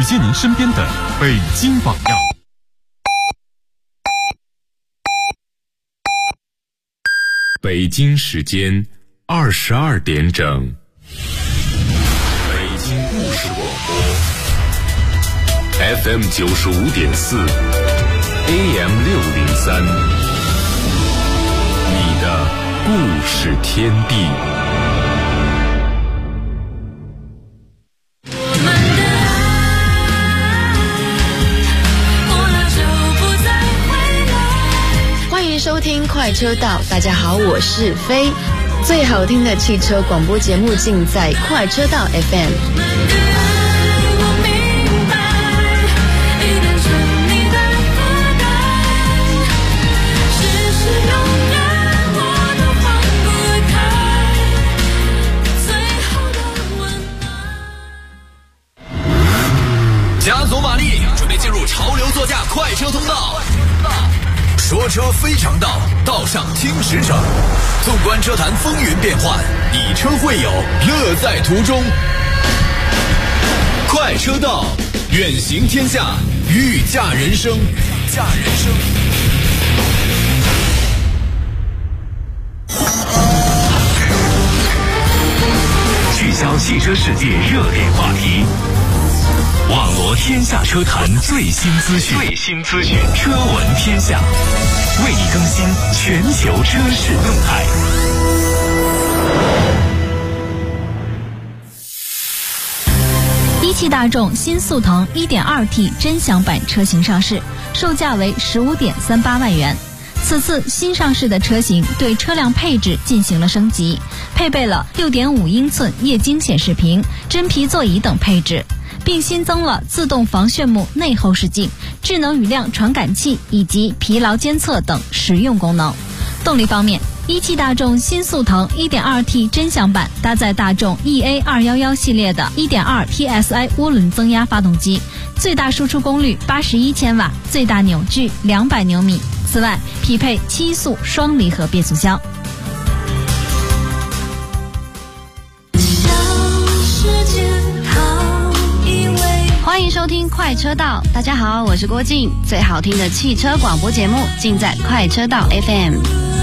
紧接您身边的北京榜样。北京时间22点整，北京故事广播 FM 95.4 AM 603，你的故事天地。 收听快车道，大家好，我是飞。最好听的汽车广播节目尽在快车道 FM。 加足马力，准备进入潮流座驾快车通道。说车非常道，道上听实诚。纵观车坛风云变幻，以车会友，乐在途中。快车道，远行天下，御驾人生。 聚焦汽车世界热点话题，网罗天下车坛最新资讯，车闻天下，为你更新全球车市动态。 一汽大众新速腾 1.2T 臻享版车型上市，售价为15.38万元。此次新上市的车型对车辆配置进行了升级，配备了 6.5 英寸液晶显示屏、真皮座椅等配置，并新增了自动防眩目内后视镜、智能雨量传感器以及疲劳监测等实用功能。动力方面，一汽大众新速腾 1.2T 臻享版搭载大众 EA211 系列的 1.2 TSI 涡轮增压发动机，最大输出功率81千瓦，最大扭矩200牛米。此外，匹配7速双离合变速箱。欢迎收听快车道，大家好，我是郭静。最好听的汽车广播节目尽在快车道 FM。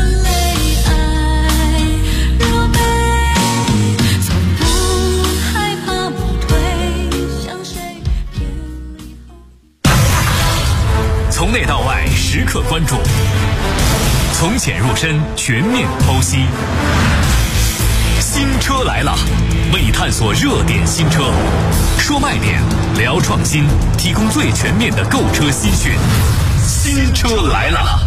从内到外时刻关注，从浅入深全面剖析。新车来了，为你探索热点新车，说卖点，聊创新，提供最全面的购车新讯。新车来了。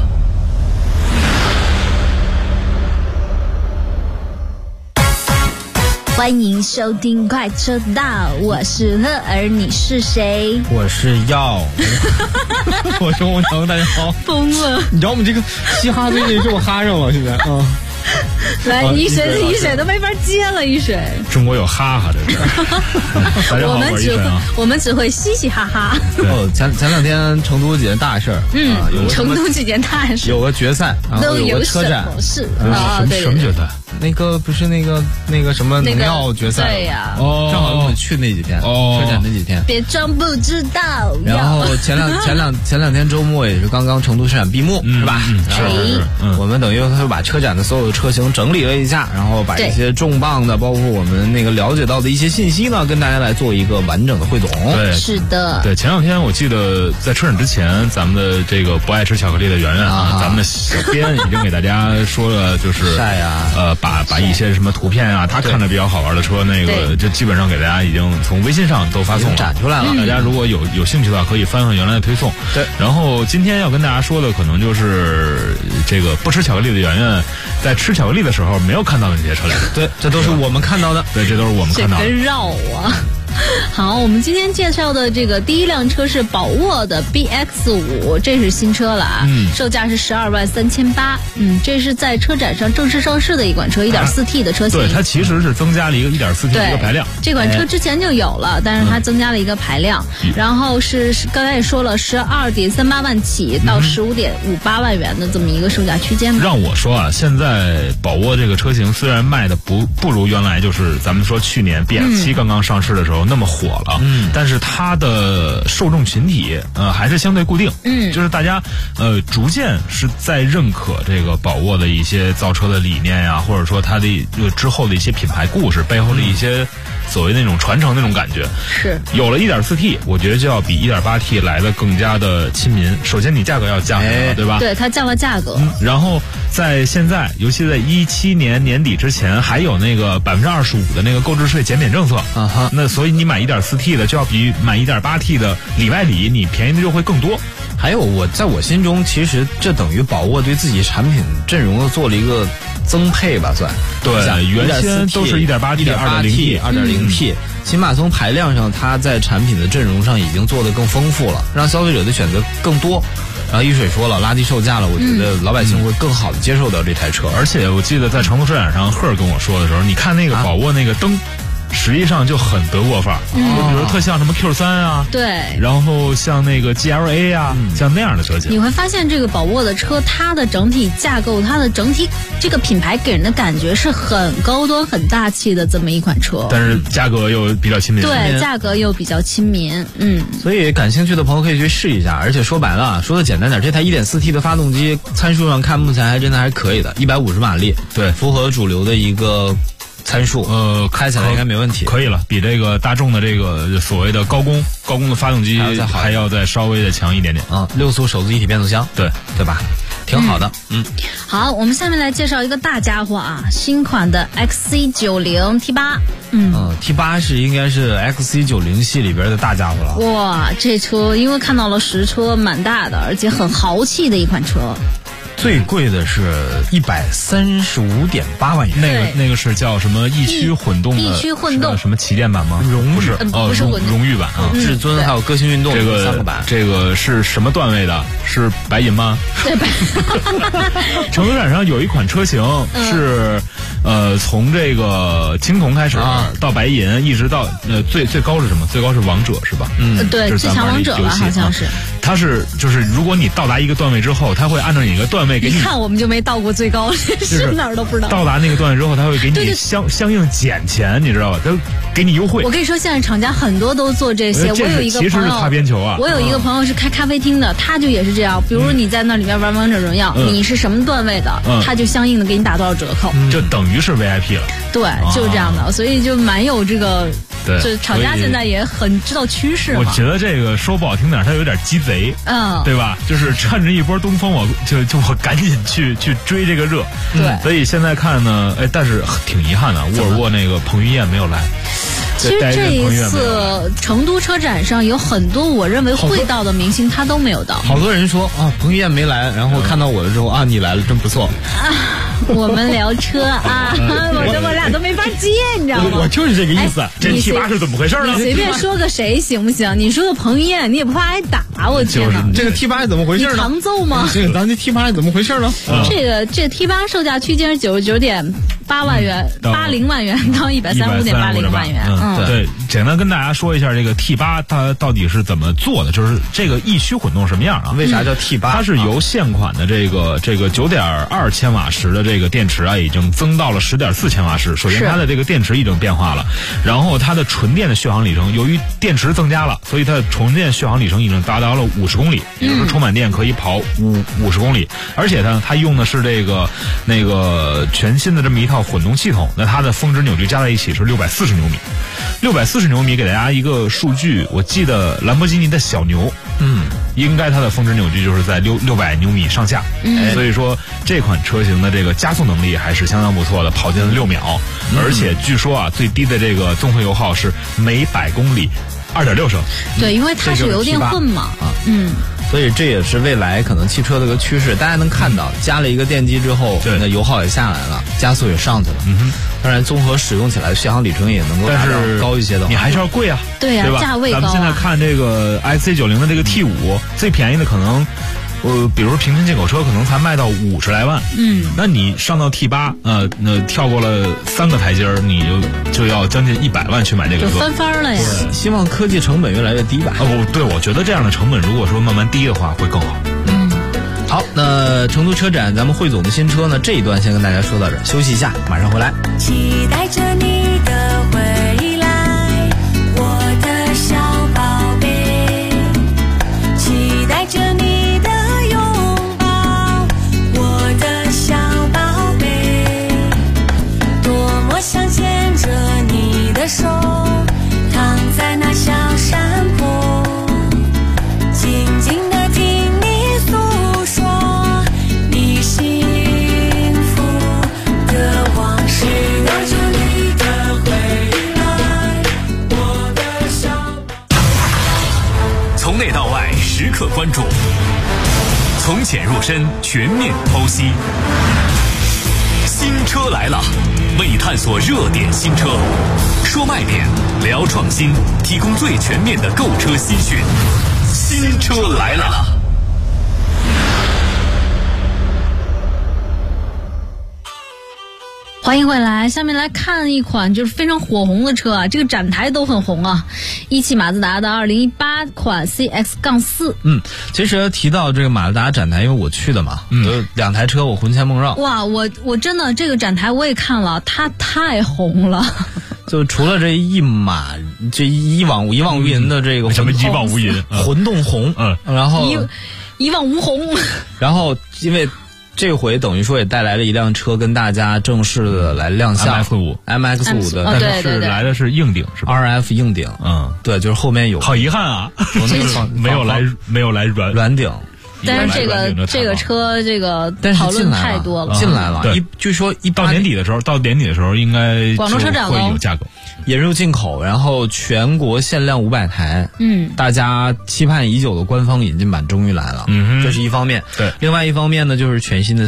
欢迎收听快车道，我是乐儿，你是谁？ 我是耀，我是洪成，大家好。 疯了！ 你知道我们这个嘻哈最近是我哈上了，现在啊。 来，一水都没法接了，一水。 中国有哈哈这是。大家好， 我们只会嘻嘻哈哈。 哦，前两天成都几件大事儿， 成都几件大事， 有个决赛，然后有个车展， 是啊，什么决赛？ 那个不是那个什么农药决赛？ 对呀， 正好我们去那几天，车展那几天。 别装不知道。 然后前两天周末也是刚刚成都车展闭幕，是吧？ 是。 我们等于会把车展的所有的车型整理了一下，然后把一些重磅的，包括我们那个了解到的一些信息呢，跟大家来做一个完整的汇总。 对， 是的。 对，前两天我记得在车展之前，咱们的这个不爱吃巧克力的圆圆啊，咱们的小编已经给大家说了，就是晒呀， 把一些什么图片啊，他看着比较好玩的车，那个就基本上给大家已经从微信上都发送了， 展出来了。 大家如果有兴趣的话，可以翻翻原来的推送。 对。 然后今天要跟大家说的，可能就是这个不吃巧克力的圆圆，在吃巧克力的时候没有看到的那些车辆。 对，这都是我们看到的。 对，这都是我们看到的。 这个绕啊！好，我们今天介绍的这个第一辆车是宝沃的 BX5， 这是新车了啊，售价是12.38万。这是在车展上正式上市的一款车，1.4T 的车型。 对，它其实是增加了一个 1.4T 的一个排量。 这款车之前就有了，但是它增加了一个排量，然后是刚才也说了，12.38万起到15.58万元的这么一个售价区间。 让我说啊，现在宝沃这个车型虽然卖的不如原来，就是咱们说去年 BX7 刚刚上市的时候有那么火了，但是它的受众群体还是相对固定，就是大家逐渐是在认可这个宝沃的一些造车的理念呀，或者说它的之后的一些品牌故事背后的一些所谓那种传承那种感觉。 是有了 1.4T， 我觉得就要比 1.8T 来的更加的亲民。首先你价格要降下来了，对吧？ 对，它降了价格。 然后在现在，尤其在17年年底之前，还有那个25%的那个购置税减免政策啊哈。那所以你买 1.4T 的就要比买 1.8T 的里外里你便宜的就会更多。 还有在我心中，其实这等于宝沃对自己产品阵容做了一个增配吧，算。 对，原先都是 1.8T、2.0T、 2.0T，起码从排量上，它在产品的阵容上已经做得更丰富了，让消费者的选择更多。然后一水说了，拉低售价了，我觉得老百姓会更好的接受到这台车。 而且我记得在成都车展上，赫尔跟我说的时候，你看那个宝沃那个灯。实际上就很德国范儿，就比如特像什么 Q3 啊， 对， 然后像那个 GLA 啊，像那样的车型。 你会发现这个宝沃的车，它的整体架构，它的整体这个品牌给人的感觉是很高端、很大气的这么一款车， 但是价格又比较亲民。 对，价格又比较亲民， 所以感兴趣的朋友可以去试一下。而且说白了，说的简单点，这台 1.4T 的发动机参数上看，目前还真的还可以的，150马力， 对， 符合主流的一个参数，开起来应该没问题， 可以了，比这个大众的这个所谓的高功的发动机还要再稍微的强一点点啊，6速手自一体变速箱，对吧？挺好的， 好，我们下面来介绍一个大家伙啊，新款的 XC90 T8， T8是应该是 XC90 系里边的大家伙了。 哇，这车因为看到了实车，蛮大的，而且很豪气的一款车。 最贵的是135.8万元， 那个是叫什么逸驱混动的？ 逸驱混动什么旗舰版吗？ 不是荣誉版啊， 至尊还有歌星运动这个 3个版。 这个是什么段位的？是白银吗？ 对，白。 成都展上有一款车型是从这个青铜开始到白银，一直到最高是什么？最高是王者是吧？ 对，最强王者吧，好像是。 它是就是如果你到达一个段位之后，它会按照你一个段位给你。 一看我们就没到过最高，是哪儿都不知道。 到达那个段位之后，它会给你相应减钱，你知道吧？它给你优惠。 我跟你说，现在厂家很多都做这些。我有一个朋友， 其实是擦边球啊。 我有一个朋友是开咖啡厅的，他就也是这样。比如你在那里面玩王者荣耀，你是什么段位的，他就相应的给你打多少折扣， 就等于是 VIP 了。 对，就是这样的，所以就蛮有这个。 对， 就厂家现在也很知道趋势嘛。 我觉得这个说不好听点，它有点鸡贼，对吧？就是趁着一波东风，我赶紧去追这个热。 对， 所以现在看呢，但是挺遗憾的，沃尔沃那个彭于晏没有来。 其实这一次成都车展上有很多我认为会到的明星，他都没有到。 好多人说彭于晏没来，然后看到我的时候你来了，真不错。 我们聊车啊，我俩都没法接，你知道吗？ 我就是这个意思。 这T8是怎么回事呢？ 你随便说个谁行不行？你说个彭于晏，你也不怕挨打？我天哪！ 这个T8是怎么回事呢？ 你扛揍吗？ 这个咱这T8是怎么回事呢？ 这T8售价区间是99.8万元，80万元到135.80万元。 对，简单跟大家说一下这个T8它到底是怎么做的，就是这个逸驱混动什么样啊？ 为啥叫T8？ 它是由现款的这个9.2千瓦时的这个电池已经增到了10.4千瓦时。首先它的这个电池已经变化了，然后它的纯电的续航里程，由于电池增加了，所以它的纯电续航里程已经达到了50公里，也就是充满电可以跑50公里。而且呢，它用的是那个全新的这么一套混动系统，那它的峰值扭矩加在一起是640牛米。640牛米给大家一个数据，我记得兰博基尼的小牛，应该它的峰值扭矩就是在600牛米上下，所以说这款车型的这个加速能力还是相当不错的，跑进了6秒，而且据说最低的这个综合油耗是每100公里2.6升。 对，因为它是油电混嘛， 所以这也是未来可能汽车的一个趋势。大家能看到，加了一个电机之后，那油耗也下来了，加速也上去了。当然，综合使用起来，续航里程也能够达到高一些的。 你还是要贵啊， 对呀，价位高。 咱们现在看这个 XC90的这个 T5，最便宜的可能。比如说平均进口车可能才卖到50来万，那你上到 T8，那跳过了3个台阶儿，你就要将近100万去买这个车， 就翻番了呀。 希望科技成本越来越低吧。 对，我觉得这样的成本如果说慢慢低的话会更好。 好，那成都车展咱们汇总的新车呢，这一段先跟大家说到这儿，休息一下，马上回来。 期待着你的回来，我从内到外时刻关注，从浅入深全面剖析。新车来了，为探索热点新车，说卖点，聊创新，提供最全面的购车资讯。新车来了。 欢迎回来，下面来看一款就是非常火红的车啊，这个展台都很红啊，一汽马自达的2018款 CX-4。 其实提到这个马自达展台，因为我去的嘛，有2台车我魂牵梦绕。 哇，我真的这个展台我也看了，它太红了。 就除了这一往无垠的这个什么一望无垠混动红，然后一望无红， 然后因为这回等于说也带来了一辆车跟大家正式的来亮相 MX-5 的， 但是来的是硬顶是吧 RF 硬顶，对，就是后面有。 好遗憾啊，没有来软顶。 但是这个车这个讨论太多了， 进来了。据说到年底的时候应该广州车展会有价格。 引入进口，然后全国限量500台，大家期盼已久的官方引进版终于来了，这是一方面。 对， 另外一方面呢，就是全新的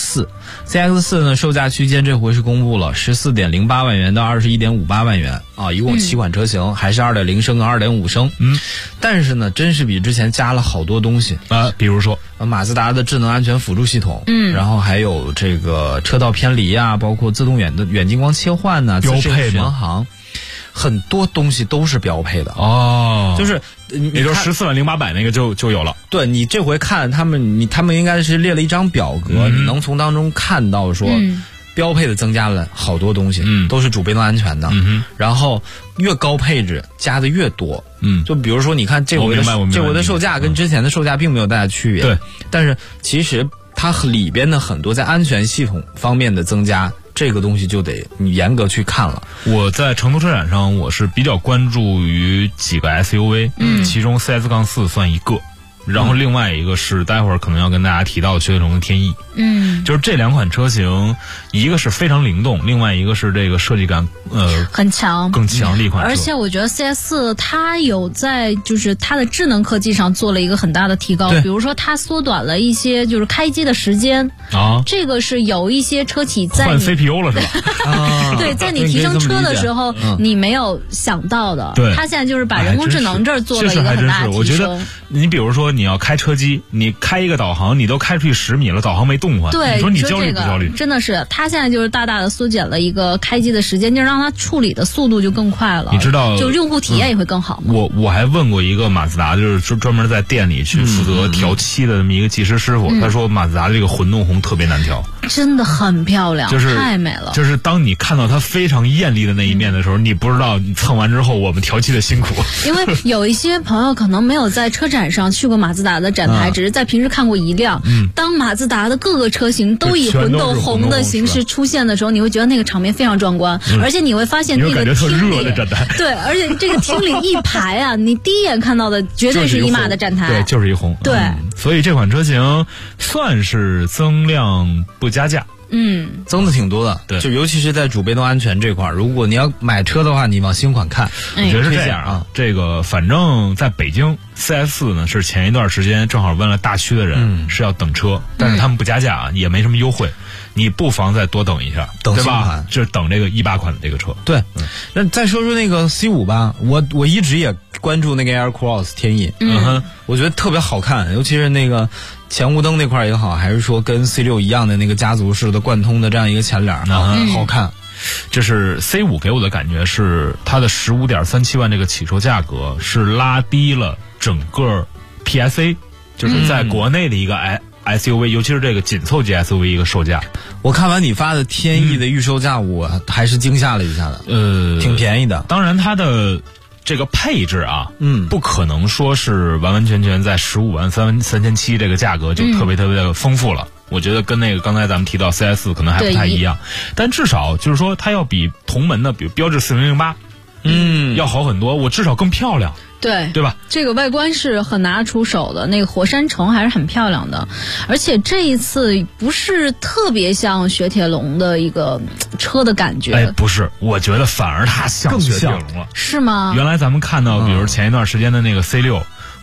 CX-4 呢，售价区间这回是公布了14.08万元到21.58万元啊，一共7款车型，还是2.0升跟2.5升。但是呢，真是比之前加了好多东西啊，比如说马自达的智能安全辅助系统，然后还有这个车道偏离啊，包括自动远近光切换呐， 标配巡航。很多东西都是标配的哦， 就是也就14.08那个就有了。 对，你这回看他们应该是列了一张表格，你能从当中看到说标配的增加了好多东西，都是主被动安全的，然后越高配置加的越多，就比如说你看这回的售价跟之前的售价并没有太大区别， 对， 但是其实它里边的很多在安全系统方面的增加。这个东西就得你严格去看了。 我在成都车展上，我是比较关注于几个 SUV，其中 CS-4 算一个，然后另外一个是待会儿可能要跟大家提到的雪铁龙的天翼。就是这2款车型，一个是非常灵动，另外一个是这个设计感很强， 更强的一款车。 而且我觉得 CS-4 它有在就是它的智能科技上做了一个很大的提高，比如说它缩短了一些就是开机的时间啊，这个是有一些车企在换 CPU 了是吧？ 对，在你提升车的时候，你没有想到的。 对， 它现在就是把人工智能这儿做了一个很大的提升。 我觉得你比如说你要开车机，你开一个导航，你都开出去10米了，导航没动换， 对， 你说你焦虑不焦虑？ 真的是，它现在就是大大的缩减了一个开机的时间，就让它处理的速度就更快了。 你知道， 就用户体验也会更好嘛。 我还问过一个马自达，就是专门在店里去负责调漆的这么一个技师师傅，他说马自达的这个混动红特别难调， 真的很漂亮， 就是太美了。 就是当你看到它非常艳丽的那一面的时候，你不知道你蹭完之后我们调漆的辛苦。 因为有一些朋友可能没有在车展上去过马自达的展台，只是在平时看过一辆。当马自达的各个车型都以混动红的形式出现的时候，你会觉得那个场面非常壮观，而且你会发现那个厅里，对，而且这个厅里一排啊，你第一眼看到的绝对是一马的展台， 对，就是一红， 对， 所以这款车型算是增量不加价。 增的挺多的， 对， 就尤其是在主被动安全这块，如果你要买车的话，你往新款看。 我觉得是这样啊，这个反正在北京 CS-4 呢是前一段时间正好问了大区的人是要等车，但是他们不加价啊，也没什么优惠，你不妨再多等一下， 等对吧？就等这个18款的这个车。 对，那再说说那个 C5 吧，我一直也关注那个 Air Cross 天翼，我觉得特别好看，尤其是那个前雾灯那块也好，还是说跟 C6 一样的那个家族式的贯通的这样一个前脸好看。 这是 C5 给我的感觉是它的15.37万这个起售价格是拉低了整个 PSA， 就是在国内的一个SUV， 尤其是这个紧凑级 SUV 一个售价。 我看完你发的天翼的预售价，我还是惊吓了一下的，挺便宜的。 当然它的这个配置啊，不可能说是完完全全在15.37万这个价格就特别特别的丰富了。我觉得跟那个刚才咱们提到 CS 可能还不太一样，但至少就是说它要比同门的，比如标致4008，要好很多，我至少更漂亮。对吧？ 这个外观是很拿出手的，那个火山橙还是很漂亮的，而且这一次不是特别像雪铁龙的一个车的感觉。 不是，我觉得反而它像雪铁龙了。 是吗？ 原来咱们看到，比如前一段时间的那个 C6。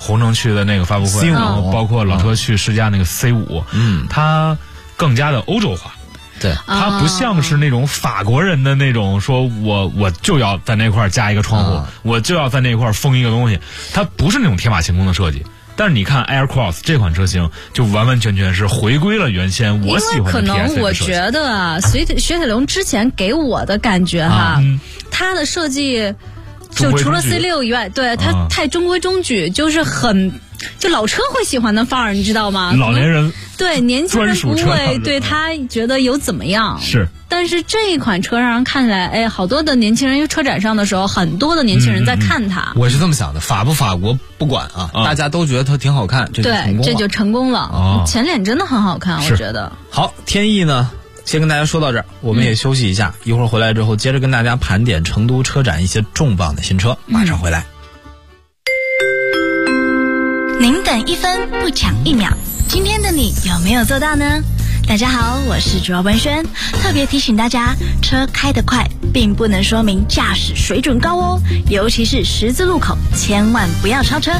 红城区的那个发布会， C5 然后包括老车去试驾那个 C5，它更加的欧洲化。 对， 它不像是那种法国人的那种说我就要在那块加一个窗户，我就要在那块封一个东西，它不是那种天马行空的设计。但是你看 Aircross 这款车型就完完全全是回归了原先我喜欢的 PSA 的设计。 因为可能我觉得啊，雪铁龙之前给我的感觉它的设计就除了 C6 以外，对它太中规中矩，就是就老车会喜欢的范儿，你知道吗？ 老年人对年轻人不会对他觉得有怎么样。 是， 但是这一款车让人看起来，哎，好多的年轻人，因为车展上的时候，很多的年轻人在看它。 我是这么想的，法国不管啊，大家都觉得它挺好看，这就成功了。 对，这就成功了。前脸真的很好看，我觉得。 好，天翼呢？先跟大家说到这儿，我们也休息一下，一会儿回来之后接着跟大家盘点成都车展一些重磅的新车，马上回来。 您等1分不抢1秒，今天的你有没有做到呢？大家好，我是主要文轩，特别提醒大家，车开得快并不能说明驾驶水准高哦，尤其是十字路口，千万不要超车。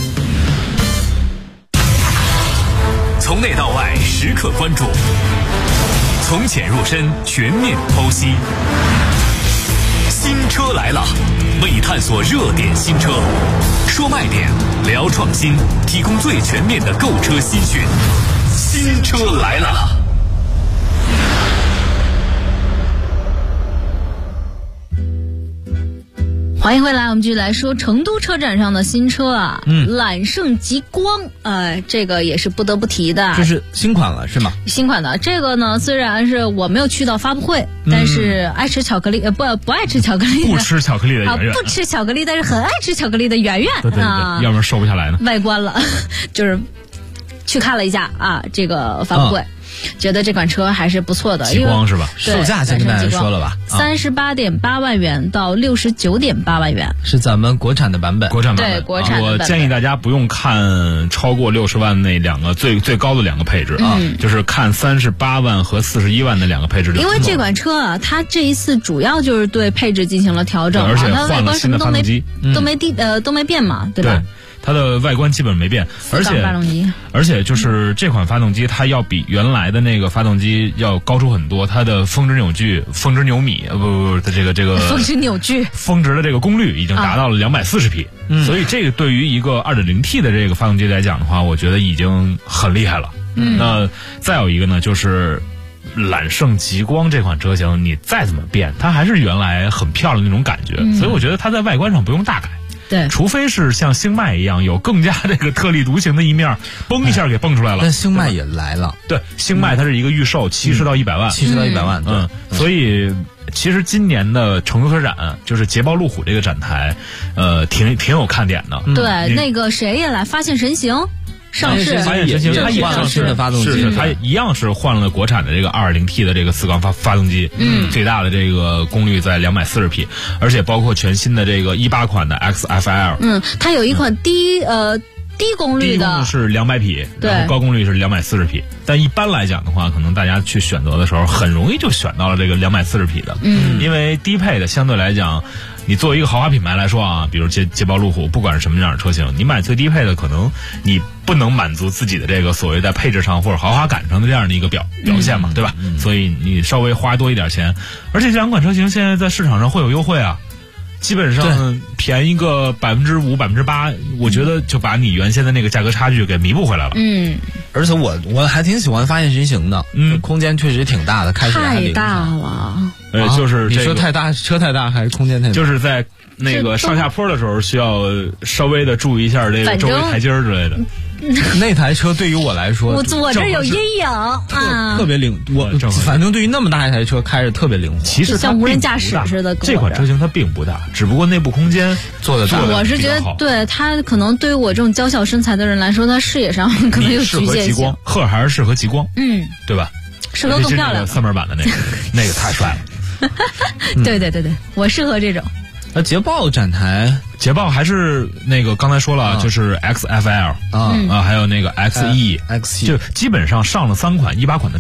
从内到外时刻关注，从浅入深全面剖析。新车来了，为探索热点新车，说卖点，聊创新，提供最全面的购车新讯。新车来了。 欢迎回来，我们继续来说成都车展上的新车啊，揽胜极光，这个也是不得不提的。 这是新款了是吗？ 新款的这个呢，虽然是我没有去到发布会，但是爱吃巧克力不爱吃巧克力的， 不吃巧克力的圆圆， 不吃巧克力但是很爱吃巧克力的圆圆， 对，要不然瘦不下来呢。 外观了，就是去看了一下啊，这个发布会。觉得这款车还是不错的， 极光是吧？ 售价先跟大家说了吧 ，38.8万元到69.8万元， 是咱们国产的版本。 国产版本， 对，国产的版本。 我建议大家不用看超过60万那两个最高的两个配置啊，就是看38万和41万的两个配置。 因为这款车啊，它这一次主要就是对配置进行了调整， 而且换了新的发动机， 都没变嘛，对吧？ 对，它的外观基本没变，而且就是这款发动机，它要比原来的那个发动机要高出很多，它的峰值扭矩、峰值牛米，它这个峰值扭矩、 峰值的这个功率已经达到了240匹，所以这个对于一个 2.0T 的这个发动机来讲的话，我觉得已经很厉害了。那再有一个呢，就是揽胜极光这款车型，你再怎么变，它还是原来很漂亮的那种感觉，所以我觉得它在外观上不用大改。 对， 除非是像星脉一样有更加这个特立独行的一面，嘣一下给蹦出来了。 但星脉也来了， 对，星脉它是一个预售70到100万 ，70到100万， 所以其实今年的成都车展就是捷豹路虎这个展台，挺有看点的。 对，那个谁也来，发现神行。上市， 发现神行，它也换了新的发动机， 是它一样是换了国产的这个 2.0T 的这个4缸发动机，最大的这个功率在240匹，而且包括全新的这个18款的 XFL， 它有一款低功率的是200匹，然后高功率是240匹，但一般来讲的话，可能大家去选择的时候，很容易就选到了这个240匹的，因为低配的相对来讲。你作为一个豪华品牌来说啊，比如捷豹路虎，不管是什么样的车型，你买最低配的，可能你不能满足自己的这个所谓在配置上或者豪华感上的这样的一个表现嘛，对吧？所以你稍微花多一点钱，而且这两款车型现在在市场上会有优惠啊，基本上便宜个5%、8%，我觉得就把你原先的那个价格差距给弥补回来了。 而且我还挺喜欢发现神行的，空间确实挺大的，开起来太大了。 就是你说太大，车太大还是空间太大？ 就是在那个上下坡的时候需要稍微的注意一下这个周围台阶之类的。 那台车对于我来说， 我这有阴影啊， 特别灵。反正对于那么大一台车开着特别灵活。 其实像无人驾驶似的。 这款车型它并不大，只不过内部空间做的大。 我是觉得，对它可能对于我这种娇小身材的人来说，它视野上可能有局限性。 赫尔还是适合极光，对吧？ 适合更漂亮。 3门版的那个太帅了。 对，我适合这种。 捷豹展台， 捷豹还是那个刚才说了，就是 XFL 还有那个 XE， XE 就基本上上了3款18款的车，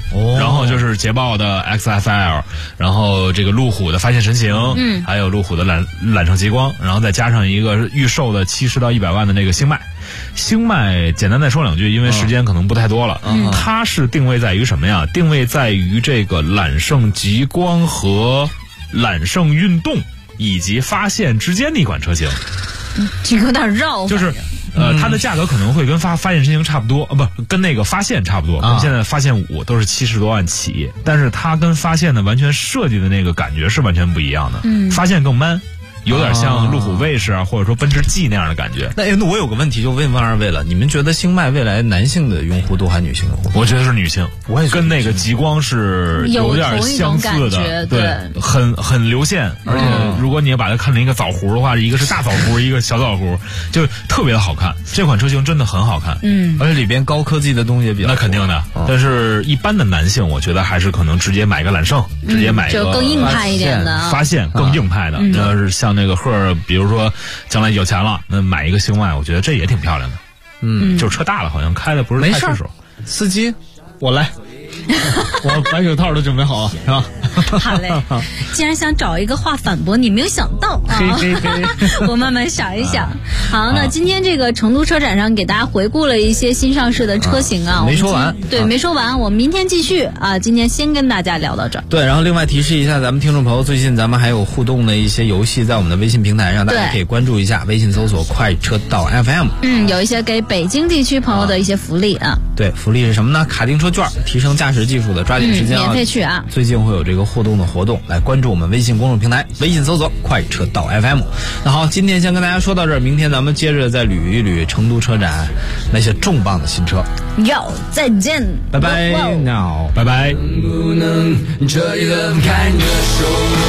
然后就是捷豹的 XFL， 然后这个路虎的发现神行，还有路虎的揽胜极光，然后再加上一个预售的70到100万的那个星脉。星脉简单再说两句，因为时间可能不太多了。它是定位在于什么呀？定位在于这个揽胜极光和揽胜运动以及发现之间的一款车型。 这个有点绕， 就是它的价格可能会跟发现神行差不多，不跟那个发现差不多，跟现在发现5都是70多万起，但是它跟发现的完全设计的那个感觉是完全不一样的。发现更 man。有点像路虎卫士啊，或者说奔驰 G 那样的感觉。 那我有个问题就问二位了，你们觉得星脉未来男性的用户多还是女性用户？ 我觉得是女性，我也跟那个极光是有点相似的，对，很流线，而且如果你要把它看成一个枣核的话，一个是大枣核，一个小枣核，就特别的好看。这款车型真的很好看， 而且里边高科技的东西也比较多。 那肯定的，但是一般的男性，我觉得还是可能直接买个揽胜，直接买个就更硬派一点的发现更硬派的，要是像那个赫，比如说将来有钱了，那买一个星脉，我觉得这也挺漂亮的。就是车大了，好像开的不是太顺手。 司机，我来。我白手套都准备好了，是吧？ 好嘞，既然想找一个话反驳你，没有想到啊！我慢慢想一想。好，那今天这个成都车展上给大家回顾了一些新上市的车型啊， 没说完， 对，没说完，我们明天继续啊。今天先跟大家聊到这儿。 对，然后另外提示一下咱们听众朋友，最近咱们还有互动的一些游戏在我们的微信平台上，大家可以关注一下，微信搜索快车道 FM。 有一些给北京地区朋友的一些福利啊。 对，福利是什么呢？卡丁车券，提升驾驶技术的，抓紧时间免费去啊！ 最近会有这个互动的活动，来关注我们微信公众平台，微信搜索快车道 FM。那好，今天先跟大家说到这儿，明天咱们接着再捋一捋成都车展那些重磅的新车。 再见， 拜拜 ，now， 拜拜。 能不能这一轮看个手？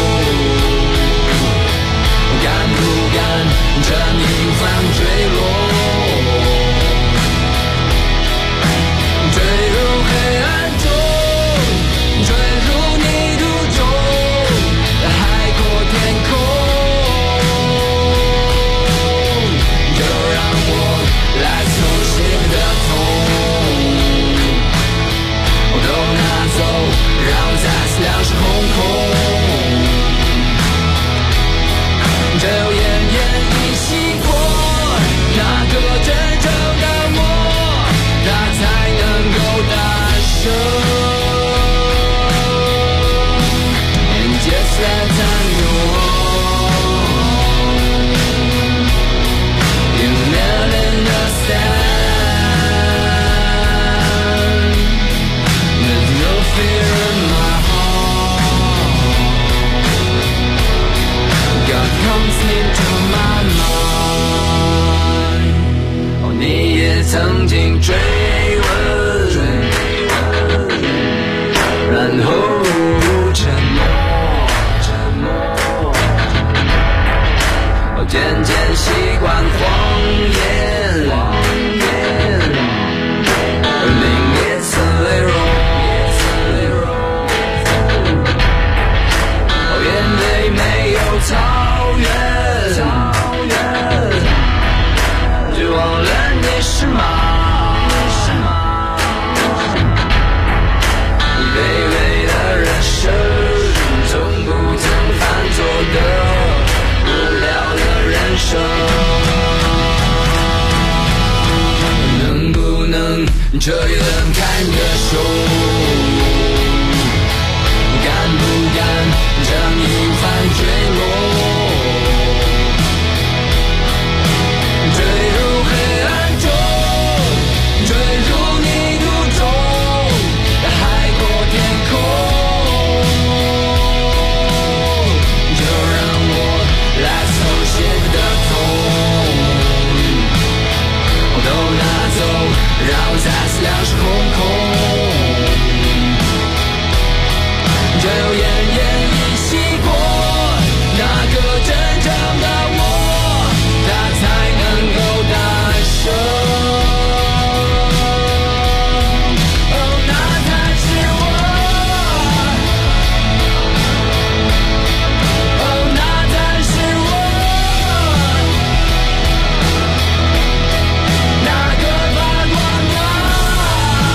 敢不敢趁银帆坠落？坠入黑暗中，坠入泥土中，海阔天空。就让我来从心的痛，都拿走，让再次两世空空。只有奄奄一息过，那个真正的我，他才能够大声。And just let time go on, you never understand. There's no fear in my heart. God comes into my mind. 哦，你也曾经追问，然后沉默，哦，渐渐习惯谎言，另一次微弱，哦，眼泪没有草原，就忘了你是马。卑微的人生，从不曾犯错的无聊的人生。能不能这一轮看个手？敢不敢让银帆坠落？坠入黑暗中，坠入泥土中，海阔天空。就让我来手写的痛，都拿走，让再次两世空空。只有奄奄一息过，那个真正的我，他才能够大声。哦，那才是我。哦，那才是我。那个发光的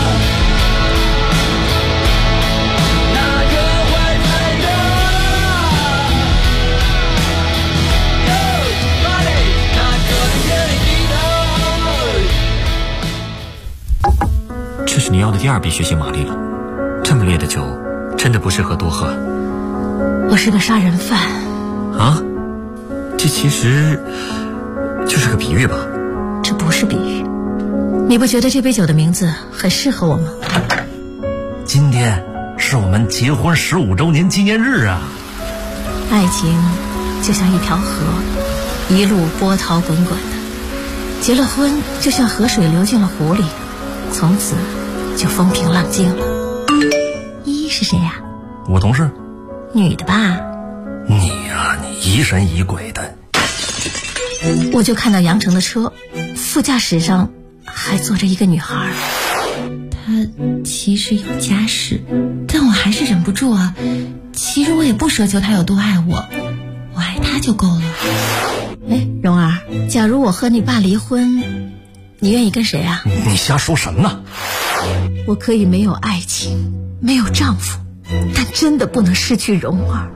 你要的第2笔血性玛丽了。这么烈的酒，真的不适合多喝。 我是个杀人犯。 啊？这其实就是个比喻吧？ 这不是比喻。你不觉得这杯酒的名字很适合我吗？ 今天是我们结婚15周年纪念日啊！ 爱情就像一条河，一路波涛滚滚的。结了婚就像河水流进了湖里，从此就风平浪静了。依依是谁呀？ 我同事。 女的吧？ 你呀，你疑神疑鬼的。 我就看到杨成的车，副驾驶上还坐着一个女孩。她其实有家室，但我还是忍不住啊。其实我也不奢求她有多爱我，我爱她就够了。哎，蓉儿，假如我和你爸离婚，你愿意跟谁啊？ 你瞎说什么呢？ 我可以没有爱情，没有丈夫，但真的不能失去蓉儿。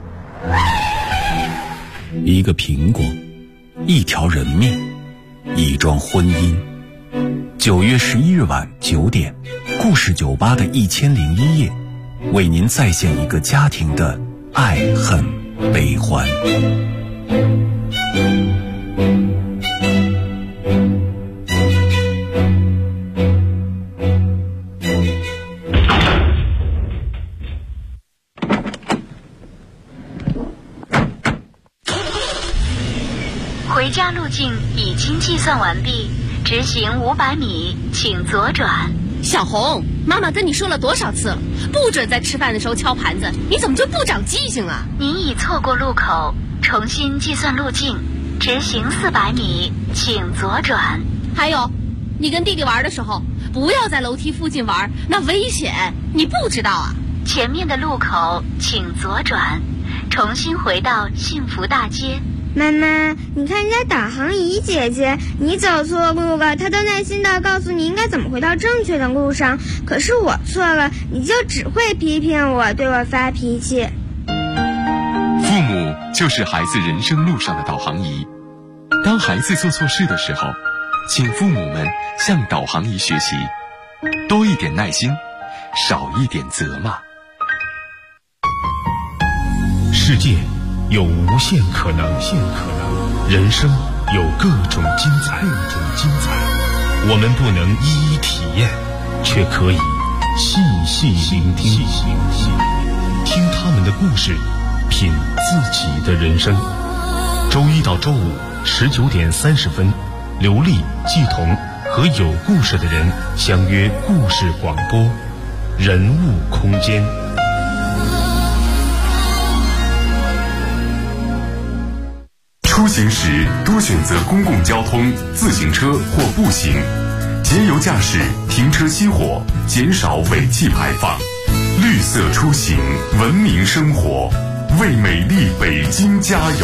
一个苹果，一条人命，一桩婚姻。9月11日晚9点，故事酒吧的1001夜，为您再现一个家庭的爱恨悲欢。 回家路径已经计算完毕，直行500米，请左转。 小红，妈妈跟你说了多少次了，不准在吃饭的时候敲盘子，你怎么就不长记性啊？ 您已错过路口，重新计算路径，直行400米，请左转。 还有，你跟弟弟玩的时候，不要在楼梯附近玩，那危险，你不知道啊？ 前面的路口请左转，重新回到幸福大街。 妈妈，你看人家导航仪姐姐，你走错路了，她都耐心地告诉你应该怎么回到正确的路上。可是我错了，你就只会批评我，对我发脾气。 父母就是孩子人生路上的导航仪。当孩子做错事的时候，请父母们向导航仪学习，多一点耐心，少一点责骂。 世界有无限可能，人生有各种精彩。我们不能一一体验，却可以细细聆听，听他们的故事，品自己的人生。周一到周五19点30分，刘丽、季彤和有故事的人相约故事广播，人物空间。 出行时多选择公共交通、自行车或步行，节油驾驶，停车熄火，减少尾气排放。绿色出行，文明生活，为美丽北京加油！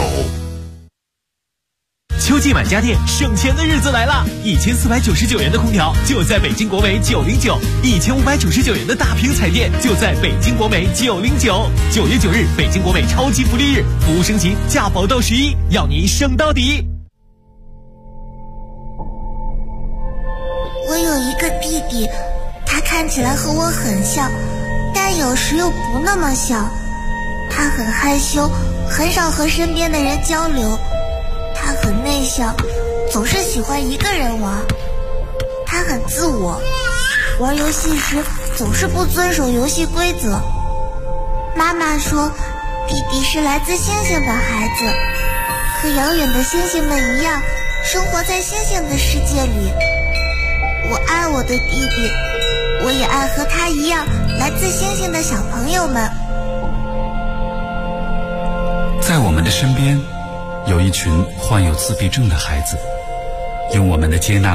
秋季满家电省钱的日子来了，1499元的空调就在北京国美909，1599元的大屏彩电就在北京国美909。9月9日，北京国美超级福利日，服务升级，价保到11，要你省到底。 我有一个弟弟，他看起来和我很像，但有时又不那么像。他很害羞，很少和身边的人交流。他很内向，总是喜欢一个人玩。他很自我，玩游戏时总是不遵守游戏规则。妈妈说，弟弟是来自星星的孩子，和遥远的星星们一样，生活在星星的世界里。我爱我的弟弟，我也爱和他一样来自星星的小朋友们。 在我们的身边有一群患有自闭症的孩子，用我们的接纳